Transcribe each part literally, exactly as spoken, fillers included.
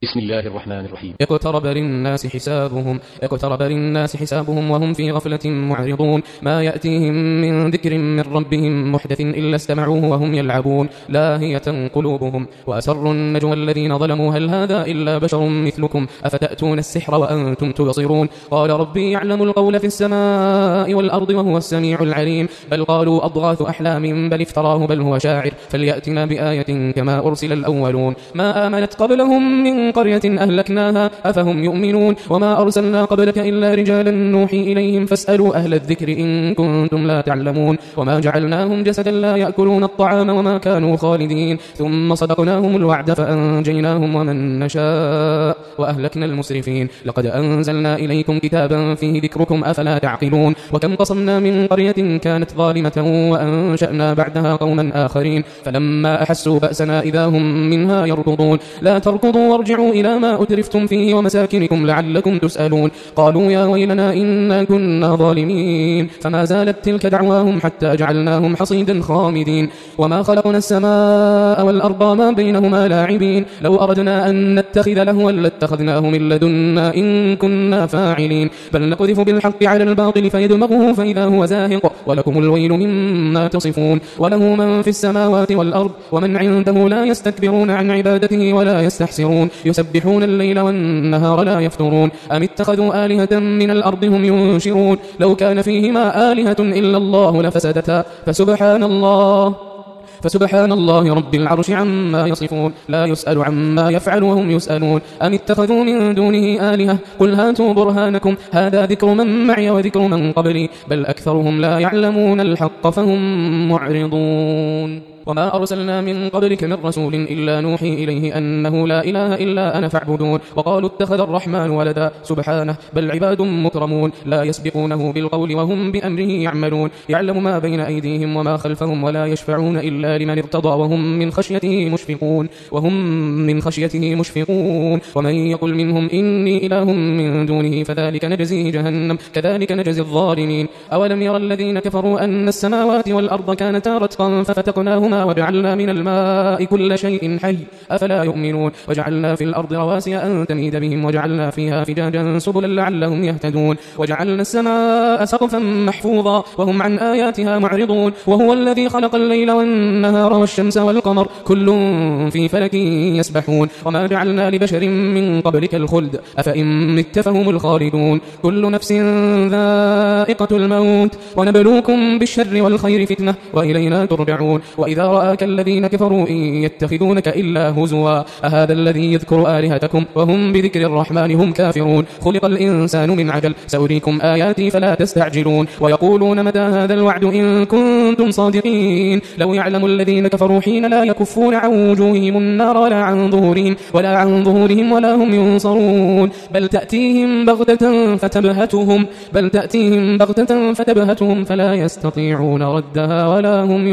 بسم الله الرحمن الرحيم. اقترب للناس حسابهم اقترب للناس حسابهم وهم في غفلة معرضون ما يأتيهم من ذكر من ربهم محدث إلا استمعوه وهم يلعبون لاهية قلوبهم وأسروا النجوى الذين ظلموا هل هذا إلا بشر مثلكم أفتأتون السحر وأنتم تبصرون قال ربي يعلم القول في السماء والأرض وهو السميع العليم بل قالوا أضغاث أحلام بل افتراه بل هو شاعر فليأتنا بآية كما أرسل الأولون ما آمنت قبلهم من قرية أهلكناها أفهم يؤمنون وما أرسلنا قبلك إلا رجالا نوحي إليهم فاسألوا أهل الذكر إن كنتم لا تعلمون وما جعلناهم جسدا لا يأكلون الطعام وما كانوا خالدين ثم صدقناهم الوعد فأنجيناهم ومن نشاء وأهلكنا المسرفين لقد أنزلنا إليكم كتابا فيه ذكركم أفلا تعقلون وكم قصمنا من قرية كانت ظالمة وأنشأنا بعدها قوما آخرين فلما أحسوا بأسنا إذا هم منها يركضون لا تركضوا وارجعوا إلى ما أترفتم فيه ومساكنكم لعلكم تسألون قالوا يا ويلنا إنا كنا ظالمين فما زالت تلك دعواهم حتى جعلناهم حصيدا خامدين وما خلقنا السماء والأرض ما بينهما لاعبين لو أردنا أن نتخذ لهوا لاتخذناه من لدنا إن كنا فاعلين بل نقذف بالحق على الباطل فيدمغه فإذا هو زاهق ولكم الويل مما تصفون وله من في السماوات والأرض ومن عنده لا يستكبرون عن عبادته ولا يستحسرون يسبحون الليل والنهار لا يفترون أم اتخذوا آلهة من الأرض هم ينشرون لو كان فيهما آلهة إلا الله لفسدتا فسبحان الله فسبحان الله رب العرش عما يصفون لا يسأل عما يفعل وهم يسألون أم اتخذوا من دونه آلهة قل هاتوا برهانكم هذا ذكر من معي وذكر من قبلي بل أكثرهم لا يعلمون الحق فهم معرضون وما أرسلنا من قبلك من رسول إلا نوحي إليه أنه لا إله إلا أنا فاعبدون وقالوا اتخذ الرحمن ولدا سبحانه بل عباد مكرمون لا يسبقونه بالقول وهم بأمره يعملون يعلم ما بين أيديهم وما خلفهم ولا يشفعون إلا لمن ارتضى وهم من خشيته مشفقون وهم من خشيته مشفقون ومن يقل منهم إني إله من دونه فذلك نجزيه جهنم كذلك نجزي الظالمين أولم يرى الذين كفروا أن السماوات والأرض كانتا رتقا ففتقناهما وجعلنا من الماء كل شيء حي أفلا يؤمنون وجعلنا في الأرض رواسي أن تميد بهم وجعلنا فيها فجاجا سبلا لعلهم يهتدون وجعلنا السماء سقفا محفوظا وهم عن آياتها معرضون وهو الذي خلق الليل والنهار والشمس والقمر كل في فلك يسبحون وما جعلنا لبشر من قبلك الخلد أفإن مت فهم الخالدون كل نفس ذائقة الموت ونبلوكم بالشر والخير فتنة وإلينا ترجعون وإذا رآك الذين كفروا إن يتخذونك إلا هزوا أهذا الذي يذكر آلهتكم وهم بذكر الرحمن هم كافرون خلق الإنسان من عجل سأريكم آياتي فلا تستعجلون ويقولون متى هذا الوعد إن كنتم صادقين لو يعلم الذين كفروا حين لا يكفون عن وجوههم النار ولا عن ظهورهم ولا عن ظهورهم ولا هم ينصرون بل تأتيهم بغتة فتبهتهم بل تأتيهم بغتة فتبهتهم فلا يستطيعون ردها ولا هم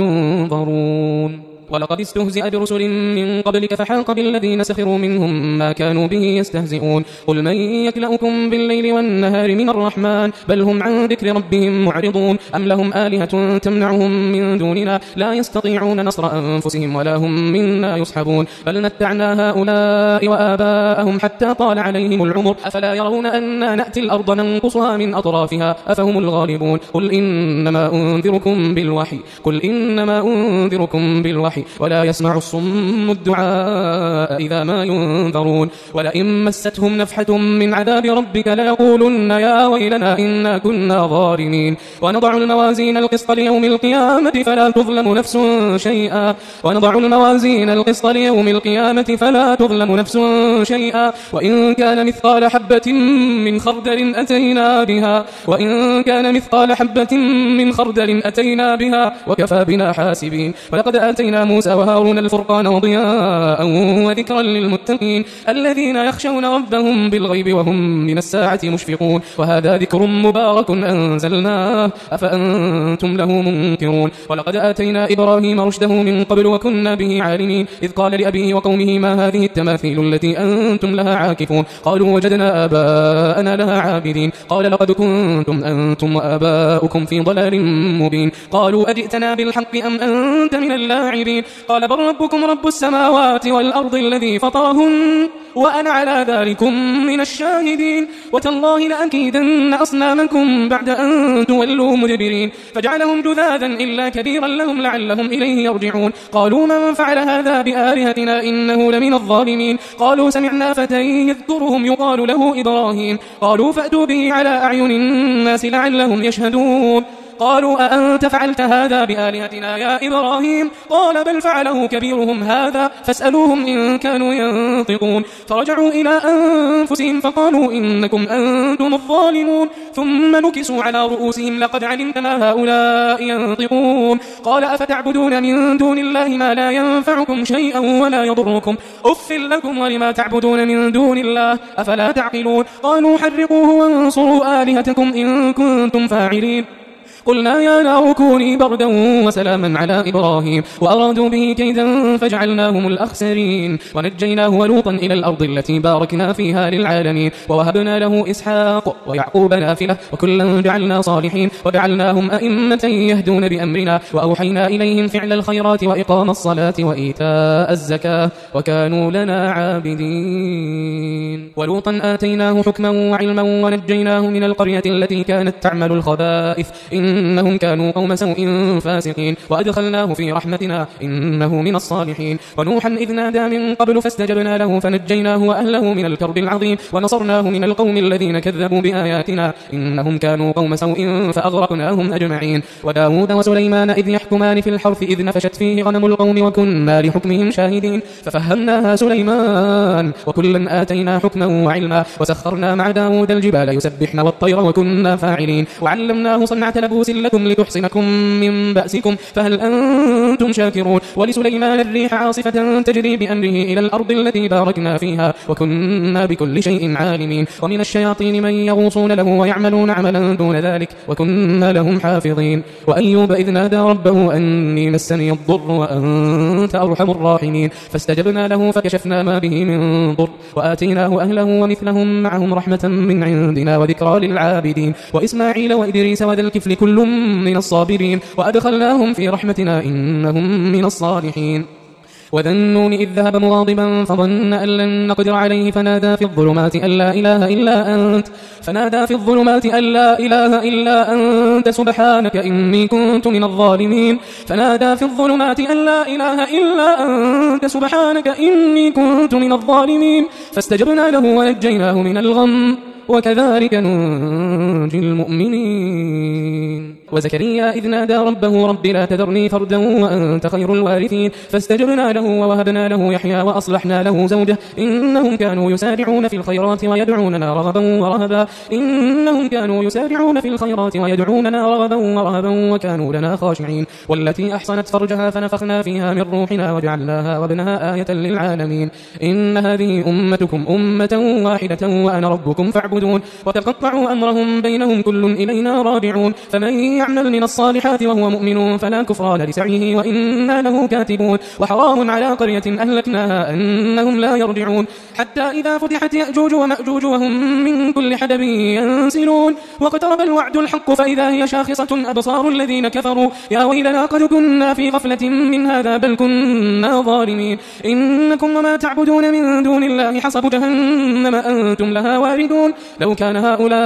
ينظرون ولقد استهزئ برسل من قبلك فحاق بالذين سخروا منهم ما كانوا به يستهزئون قل من يكلؤكم بالليل والنهار من الرحمن بل هم عن ذكر ربهم معرضون أم لهم آلهة تمنعهم من دوننا لا يستطيعون نصر أنفسهم ولا هم منا يصحبون بل نتعنا هؤلاء وآباءهم حتى طال عليهم العمر أفلا يرون أنا نأتي الأرض ننقصها من أطرافها أفهم الغالبون قل إنما أنذركم بالوحي قل إنما أنذركم بالوحي ولا يسمع الصم الدعاء إذا ما ينذرون ولئن مستهم نفحة من عذاب ربك ليقولن يا ويلنا إنا كنا ظالمين ونضع الموازين القسط ليوم القيامة فلا تظلم نفس شيئا ونضع الموازين القسط ليوم القيامة فلا تظلم نفس شيئا وإن كان مثقال حبة من خردل أتينا بها وإن كان مثقال حبة من خردل أتينا بها وكفى بنا حاسبين ولقد آتينا موسى وهارون الفرقان وضياء وذكرا للمتقين الذين يخشون ربهم بالغيب وهم من الساعة مشفقون وهذا ذكر مبارك أنزلناه أفأنتم له منكرون ولقد آتينا إبراهيم رشده من قبل وكنا به عالمين إذ قال لأبيه وقومه ما هذه التماثيل التي أنتم لها عاكفون قالوا وجدنا آباءنا لها عابدين قال لقد كنتم أنتم وآباؤكم في ضلال مبين قالوا أجئتنا بالحق أم أنت من اللاعبين الكافرين. قال بل ربكم رب السماوات والأرض الذي فطرهن وأنا على ذلكم من الشاهدين. وتالله لأكيدن أصنامكم بعد أن تولوا مدبرين. فجعلهم جذاذا إلا كبيرا لهم لعلهم إليه يرجعون. قالوا من فعل هذا بآلهتنا إنه لمن الظالمين. قالوا سمعنا فتى يذكرهم يقال له إبراهيم. قالوا فأتوا به على أعين الناس لعلهم يشهدون. قالوا أأنت فعلت هذا بآلهتنا يا إبراهيم؟ قال بل فعله كبيرهم هذا فاسألوهم إن كانوا ينطقون. فرجعوا إلى أنفسهم فقالوا إنكم أنتم الظالمون. ثم نكسوا على رؤوسهم لقد علمت ما هؤلاء ينطقون. قال أفتعبدون من دون الله ما لا ينفعكم شيئا ولا يضركم أف لكم ولما تعبدون من دون الله أفلا تعقلون. قالوا حرقوه وانصروا آلهتكم إن كنتم فاعلين. قلنا يا نار كوني بردا وسلاما على إبراهيم وأرادوا به كيدا فجعلناهم الأخسرين. ونجيناه ولوطا إلى الأرض التي باركنا فيها للعالمين. ووهبنا له إسحاق ويعقوب نافلة وكلا جعلنا صالحين. وجعلناهم أئمة يهدون بأمرنا وأوحينا إليهم فعل الخيرات وإقام الصلاة وإيتاء الزكاة وكانوا لنا عابدين. ولوطا آتيناه حكما وعلما ونجيناه من القرية التي كانت تعمل الخبائث إنهم كانوا قوم سوء فاسقين. وأدخلناه في رحمتنا إنه من الصالحين. ونوحا إذ نادى من قبل فاستجبنا له فنجيناه وأهله من الكرب العظيم ونصرناه من القوم الذين كذبوا بآياتنا إنهم كانوا قوم سوء فأغرقناهم أجمعين. وداود وسليمان إذ يحكمان في الحرث إذ نفشت فيه غنم القوم وكنا لحكمهم شاهدين. ففهمناها سليمان وكلا آتينا حكما وعلما. وسخرنا مع داود الجبال يسبحن والطير وكنا فاعلين. وعلمناه صنعة لبوس لكم لتحصنكم من بأسكم فهل أنتم شاكرون. ولسليمان الريح عاصفة تجري بأمره إلى الأرض التي باركنا فيها وكنا بكل شيء عالمين. ومن الشياطين من يغوصون له ويعملون عملا دون ذلك وكنا لهم حافظين. وأيوب إذ نادى ربه أني مسني الضر وأنت أرحم الراحمين. فاستجبنا له فكشفنا ما به من ضر وآتيناه أهله ومثلهم معهم رحمة من عندنا وذكرى للعابدين. وإسماعيل وإدريس وذا الكفل كل من الصابرين وأدخلناهم في رحمتنا إنهم من الصالحين. وذا النون إذ ذهب مغاضبا فظن أن لن نقدر عليه فنادى في الظلمات أن لا إله إلا أنت فنادى في الظلمات أن لا إله إلا أنت سبحانك إني كنت من الظالمين. فنادى في الظلمات أن لا إله إلا أنت سبحانك إني كنت من الظالمين. فاستجبنا له ونجيناه من الغم وكذلك ننجي المؤمنين. وزكريا إذ نادى ربه رب لا تذرني فردا وأنت خير الوارثين. فاستجبنا له ووهبنا له يحيى وأصلحنا له زوجه إنهم كانوا يسارعون في الخيرات ويدعوننا رغبا ورهبا إنهم كانوا يسارعون في الخيرات ويدعوننا رغبا ورهبا وكانوا لنا خاشعين. والتي أحصنت فرجها فنفخنا فيها من روحنا وجعلناها وابنها آية للعالمين. إن هذه أمتكم أمة واحدة وأنا ربكم فاعبدون. وتقطعوا أمرهم بينهم كل إلينا راجعون. فمن يعمل من الصالحات وهو مؤمن فلا كفران لسعيه وإنا له كاتبون. وحرام على قرية أهلكناها أنهم لا يرجعون حتى إذا فتحت يأجوج ومأجوج وهم من كل حدب ينسلون. واقترب الوعد الحق فإذا هي شاخصة أبصار الذين كفروا يا ويلنا قد كنا في غفلة من هذا بل كنا ظالمين. إنكم وما تعبدون من دون الله حصب جهنم أنتم لها واردون. لو كان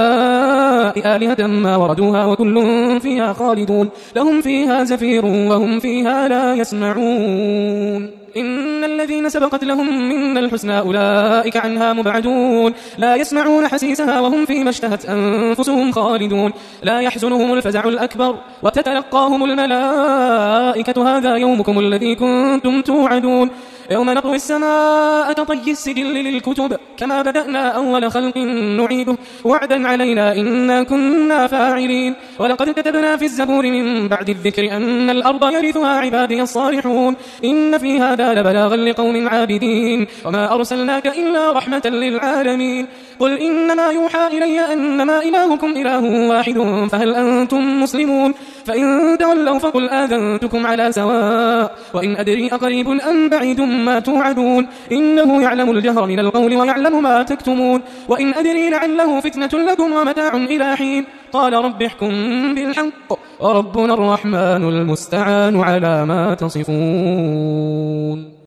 هؤلاء آلهة ما وردوها وكل فيها خالدون لهم فيها زفير وهم فيها لا يسمعون. إن الذين سبقت لهم من الحسنى أولئك عنها مبعدون لا يسمعون حسيسها وهم فيما اشتهت أنفسهم خالدون. لا يحزنهم الفزع الأكبر وتتلقاهم الملائكة هذا يومكم الذي كنتم توعدون. يوم نطوي السماء كطي السجل للكتب كما بدأنا أول خلق نعيده وعدا علينا إنا كنا فاعلين. ولقد كتبنا في الزبور من بعد الذكر أن الأرض يرثها عبادي الصالحون إن في هذا لبلاغا لقوم عابدين وما أرسلناك إلا رحمة للعالمين. قل إنما يوحى إلي أنما إلهكم إله واحد فهل أنتم مسلمون فإن تولوا فقل آذنتكم على سواء وإن أدري أقريب أم بعيد ما توعدون إنه يعلم الجهر من القول ويعلم ما تكتمون وإن أدري لعله فتنة لكم ومتاع إلى حين قال رب احكم بالحق وربنا الرحمن المستعان على ما تصفون.